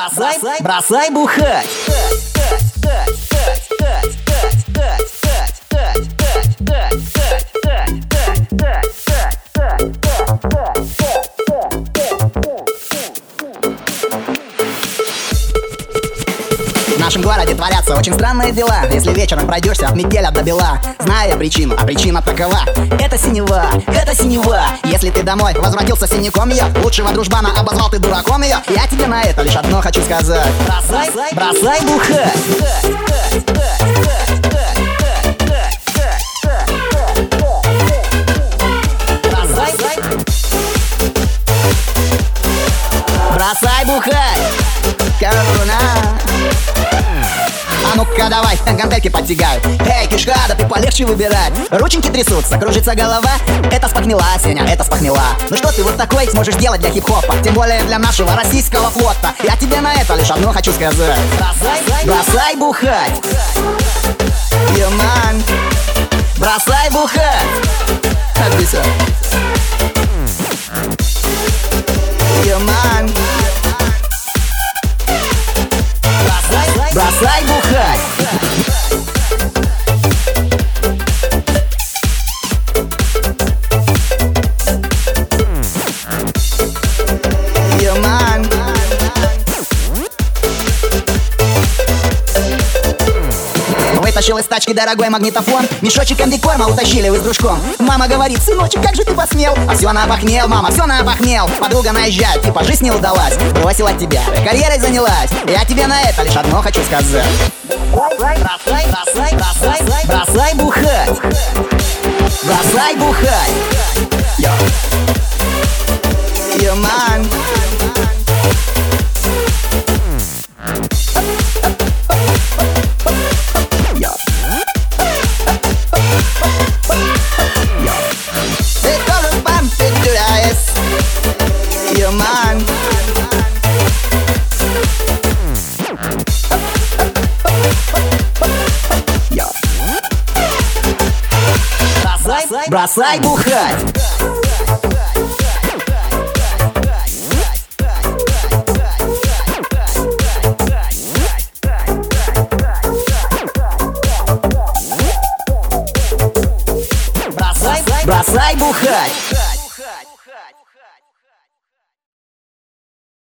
Бросай бухать. В нашем городе творятся очень странные дела. Если вечером пройдешься от метеля до бела, зная причину, а причина такова: это синева, это синева. Если ты домой возвратился синяком ее, лучшего дружбана обозвал ты дураком ее, я тебе на это лишь одно хочу сказать: бросай бухать. Бросай бухать, коруна. А ну-ка давай, гантельки подтягай. Эй, кишка, да ты полегче выбирай. Рученьки трясутся, кружится голова. Это спохмела, Сеня, это спохмела. Ну что ты вот такой сможешь делать для хип-хопа? Тем более для нашего российского флота. Я тебе на это лишь одно хочу сказать: бросай бухать. Yeah, man. Бросай бухать. Отлично. Yeah, man. Бросай бухать. Yeah, man. Вытащил из тачки дорогой магнитофон, мешочек комбикорма утащили вы с дружком. Мама говорит: сыночек, как же ты посмел? А все напахнел, мама, все напахнел. Подруга наезжает, типа жизнь не удалась, бросила тебя, карьерой занялась. Я тебе на это лишь одно хочу сказать: бросай бухать. Бросай бухать. Yeah, man. Yeah, man. Бросай бухать. Бросай бухать.